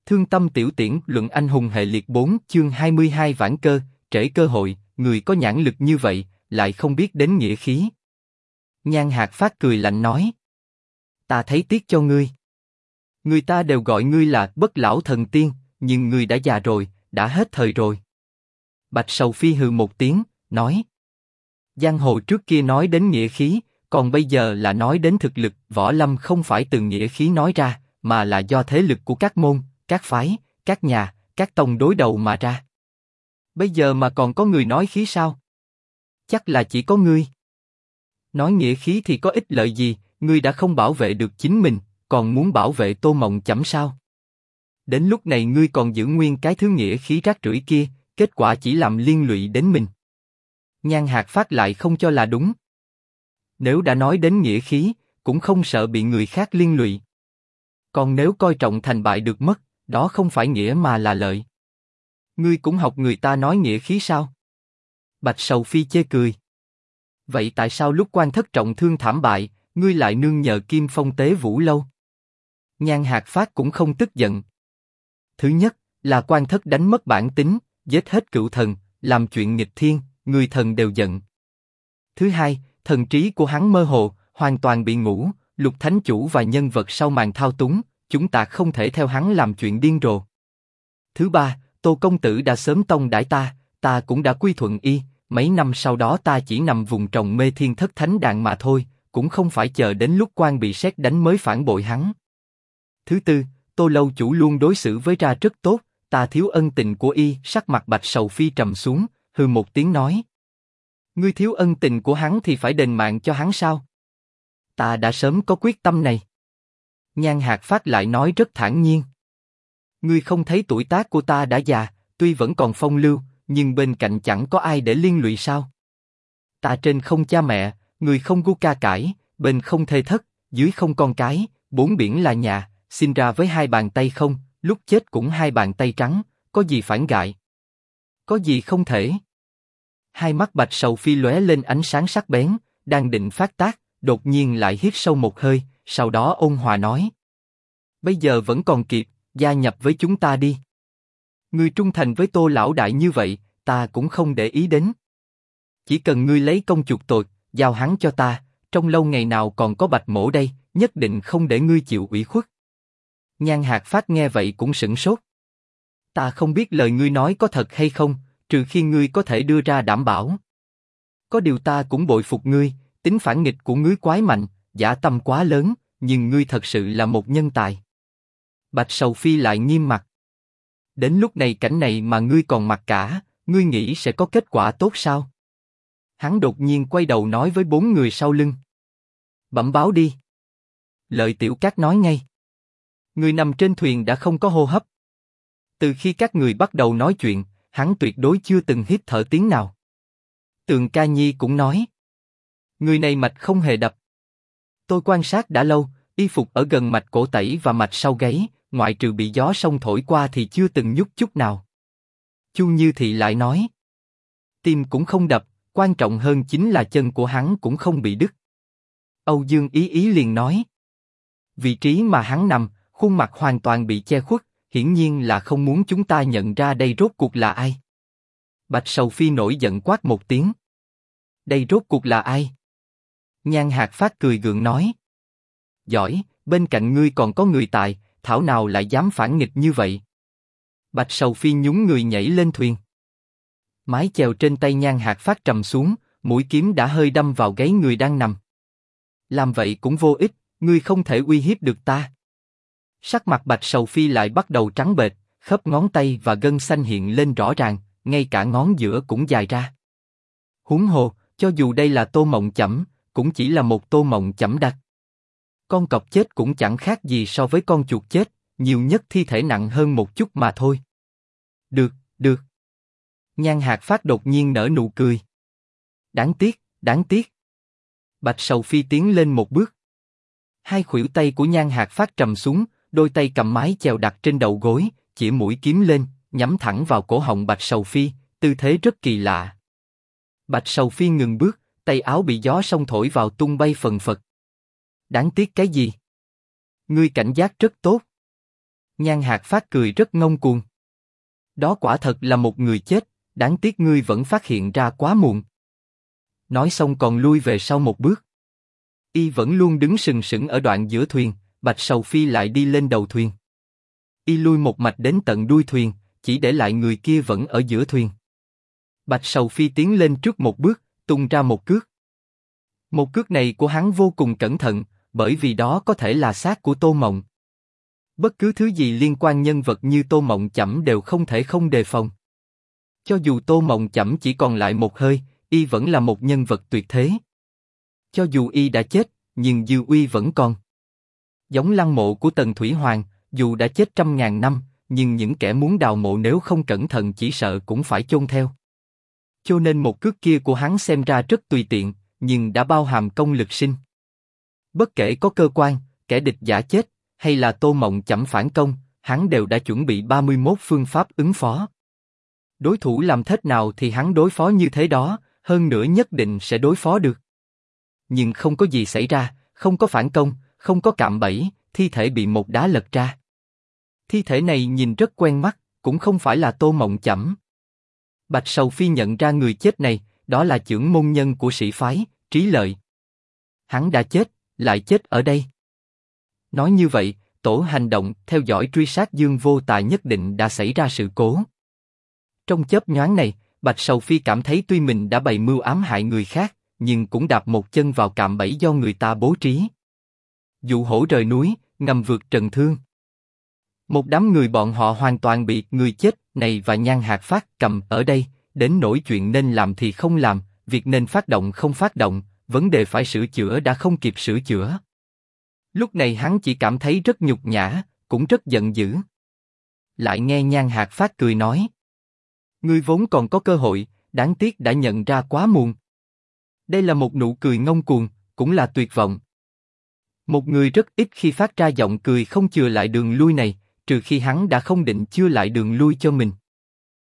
Thương tâm tiểu tiễn luận anh hùng hệ liệt 4 chương 22 vãn cơ, trễ cơ hội, người có nhãn lực như vậy, lại không biết đến nghĩa khí. Nhan Hạc Phát cười lạnh nói. Ta thấy tiếc cho ngươi. Người ta đều gọi ngươi là bất lão thần tiên, nhưng ngươi đã già rồi, đã hết thời rồi. Bạch Sầu Phi hừ một tiếng, nói. Giang hồ trước kia nói đến nghĩa khí, còn bây giờ là nói đến thực lực. Võ lâm không phải từ nghĩa khí nói ra, mà là do thế lực của các môn, các phái, các nhà, các tông đối đầu mà ra. Bây giờ mà còn có người nói khí sao? Chắc là chỉ có ngươi. Nói nghĩa khí thì có ích lợi gì? Ngươi đã không bảo vệ được chính mình, còn muốn bảo vệ Tô Mộng Chẩm sao? Đến lúc này ngươi còn giữ nguyên cái thứ nghĩa khí rác rưởi kia, kết quả chỉ làm liên lụy đến mình. Nhan Hạc Phát lại không cho là đúng. Nếu đã nói đến nghĩa khí, cũng không sợ bị người khác liên lụy. Còn nếu coi trọng thành bại được mất, đó không phải nghĩa mà là lợi. Ngươi cũng học người ta nói nghĩa khí sao? Bạch Sầu Phi chê cười. Vậy tại sao lúc Quan Thất trọng thương thảm bại, ngươi lại nương nhờ Kim Phong Tế Vũ Lâu? Nhan Hạc Phát cũng không tức giận. Thứ nhất là Quan Thất đánh mất bản tính, giết hết cựu thần, làm chuyện nghịch thiên, người thần đều giận. Thứ hai, thần trí của hắn mơ hồ, hoàn toàn bị ngủ, Lục Thánh Chủ và nhân vật sau màn thao túng, chúng ta không thể theo hắn làm chuyện điên rồ. Thứ ba, Tô công tử đã sớm tông đãi ta, ta cũng đã quy thuận y, mấy năm sau đó ta chỉ nằm vùng trồng mê thiên thất thánh đàn mà thôi, cũng không phải chờ đến lúc quan bị sét đánh mới phản bội hắn. Thứ tư, Tô lâu chủ luôn đối xử với ta rất tốt, ta thiếu ân tình của y. Sắc mặt Bạch Sầu Phi trầm xuống, hừ một tiếng nói. Ngươi thiếu ân tình của hắn thì phải đền mạng cho hắn sao? Ta đã sớm có quyết tâm này. Nhan Hạc Phát lại nói rất thản nhiên. Ngươi không thấy tuổi tác của ta đã già, tuy vẫn còn phong lưu, nhưng bên cạnh chẳng có ai để liên lụy sao? Ta trên không cha mẹ, người không gu ca cải, bên không thê thất, dưới không con cái, bốn biển là nhà, sinh ra với hai bàn tay không, lúc chết cũng hai bàn tay trắng, có gì phản gại? Có gì không thể? Hai mắt Bạch Sầu Phi lóe lên ánh sáng sắc bén, đang định phát tác, đột nhiên lại hít sâu một hơi, sau đó ôn hòa nói. Bây giờ vẫn còn kịp, gia nhập với chúng ta đi. Ngươi trung thành với Tô lão đại như vậy, ta cũng không để ý đến. Chỉ cần ngươi lấy công chuộc tội, giao hắn cho ta, trong lâu ngày nào còn có Bạch mỗ đây, nhất định không để ngươi chịu ủy khuất. Nhan Hạc Phát nghe vậy cũng sửng sốt. Ta không biết lời ngươi nói có thật hay không, trừ khi ngươi có thể đưa ra đảm bảo. Có điều ta cũng bội phục ngươi, tính phản nghịch của ngươi quái mạnh, dã tâm quá lớn, nhưng ngươi thật sự là một nhân tài. Bạch Sầu Phi lại nghiêm mặt. Đến lúc này cảnh này mà ngươi còn mặc cả, ngươi nghĩ sẽ có kết quả tốt sao? Hắn đột nhiên quay đầu nói với bốn người sau lưng. Bẩm báo đi. Lợi Tiểu Cát nói ngay. Người nằm trên thuyền đã không có hô hấp. Từ khi các người bắt đầu nói chuyện, hắn tuyệt đối chưa từng hít thở tiếng nào. Tường Ca Nhi cũng nói. Người này mạch không hề đập. Tôi quan sát đã lâu, y phục ở gần mạch cổ tẩy và mạch sau gáy, ngoại trừ bị gió sông thổi qua thì chưa từng nhúc chút nào. Chu Như Thị lại nói. Tim cũng không đập, quan trọng hơn chính là chân của hắn cũng không bị đứt. Âu Dương Ý Ý liền nói. Vị trí mà hắn nằm, khuôn mặt hoàn toàn bị che khuất, hiển nhiên là không muốn chúng ta nhận ra đây rốt cuộc là ai. Bạch Sầu Phi nổi giận quát một tiếng. Đây rốt cuộc là ai? Nhan Hạc Phát cười gượng nói. Giỏi, bên cạnh ngươi còn có người tài, thảo nào lại dám phản nghịch như vậy? Bạch Sầu Phi nhún người nhảy lên thuyền. Mái chèo trên tay Nhan Hạc Phát trầm xuống, mũi kiếm đã hơi đâm vào gáy người đang nằm. Làm vậy cũng vô ích, ngươi không thể uy hiếp được ta. Sắc mặt Bạch Sầu Phi lại bắt đầu trắng bệch, khớp ngón tay và gân xanh hiện lên rõ ràng, ngay cả ngón giữa cũng dài ra. Huống hồ, cho dù đây là Tô Mộng Chẩm, cũng chỉ là một Tô Mộng Chẩm đặc. Con cọp chết cũng chẳng khác gì so với con chuột chết, nhiều nhất thi thể nặng hơn một chút mà thôi. Được, được. Nhan Hạc Phát đột nhiên nở nụ cười. Đáng tiếc, đáng tiếc. Bạch Sầu Phi tiến lên một bước. Hai khuỷu tay của Nhan Hạc Phát trầm xuống, đôi tay cầm mái chèo đặt trên đầu gối, chĩa mũi kiếm lên, nhắm thẳng vào cổ họng Bạch Sầu Phi, tư thế rất kỳ lạ. Bạch Sầu Phi ngừng bước, tay áo bị gió sông thổi vào tung bay phần phật. Đáng tiếc cái gì? Ngươi cảnh giác rất tốt. Nhan Hạc Phát cười rất ngông cuồng. Đó quả thật là một người chết, đáng tiếc ngươi vẫn phát hiện ra quá muộn. Nói xong còn lui về sau một bước. Y vẫn luôn đứng sừng sững ở đoạn giữa thuyền, Bạch Sầu Phi lại đi lên đầu thuyền. Y lui một mạch đến tận đuôi thuyền, chỉ để lại người kia vẫn ở giữa thuyền. Bạch Sầu Phi tiến lên trước một bước, tung ra một cước. Một cước này của hắn vô cùng cẩn thận, bởi vì đó có thể là xác của Tô Mộng. Bất cứ thứ gì liên quan nhân vật như Tô Mộng Chẩm đều không thể không đề phòng. Cho dù Tô Mộng Chẩm chỉ còn lại một hơi, y vẫn là một nhân vật tuyệt thế. Cho dù y đã chết, nhưng dư uy vẫn còn. Giống lăng mộ của Tần Thủy Hoàng, dù đã chết trăm ngàn năm, nhưng những kẻ muốn đào mộ nếu không cẩn thận chỉ sợ cũng phải chôn theo. Cho nên một cước kia của hắn xem ra rất tùy tiện, nhưng đã bao hàm công lực sinh. Bất kể có cơ quan, kẻ địch giả chết, hay là Tô Mộng Chẩm phản công, hắn đều đã chuẩn bị 31 phương pháp ứng phó. Đối thủ làm thế nào thì hắn đối phó như thế đó, hơn nữa nhất định sẽ đối phó được. Nhưng không có gì xảy ra, không có phản công, không có cạm bẫy, thi thể bị một đá lật ra. Thi thể này nhìn rất quen mắt, cũng không phải là Tô Mộng Chẩm. Bạch Sầu Phi nhận ra người chết này, đó là chưởng môn nhân của sĩ phái, Trí Lợi. Hắn đã chết, lại chết ở đây. Nói như vậy, tổ hành động theo dõi truy sát Dương Vô Tài nhất định đã xảy ra sự cố. Trong chớp nhoáng này, Bạch Sầu Phi cảm thấy tuy mình đã bày mưu ám hại người khác, nhưng cũng đạp một chân vào cạm bẫy do người ta bố trí. Dụ hổ rời núi, ngầm vượt trần thương. Một đám người bọn họ hoàn toàn bị người chết này và Nhan Hạc Phát cầm ở đây, đến nỗi chuyện nên làm thì không làm, việc nên phát động không phát động, vấn đề phải sửa chữa đã không kịp sửa chữa. Lúc này hắn chỉ cảm thấy rất nhục nhã, cũng rất giận dữ. Lại nghe Nhan Hạc Phát cười nói: ngươi vốn còn có cơ hội, đáng tiếc đã nhận ra quá muộn. Đây là một nụ cười ngông cuồng, cũng là tuyệt vọng. Một người rất ít khi phát ra giọng cười không chừa lại đường lui này, trừ khi hắn đã không định chừa lại đường lui cho mình.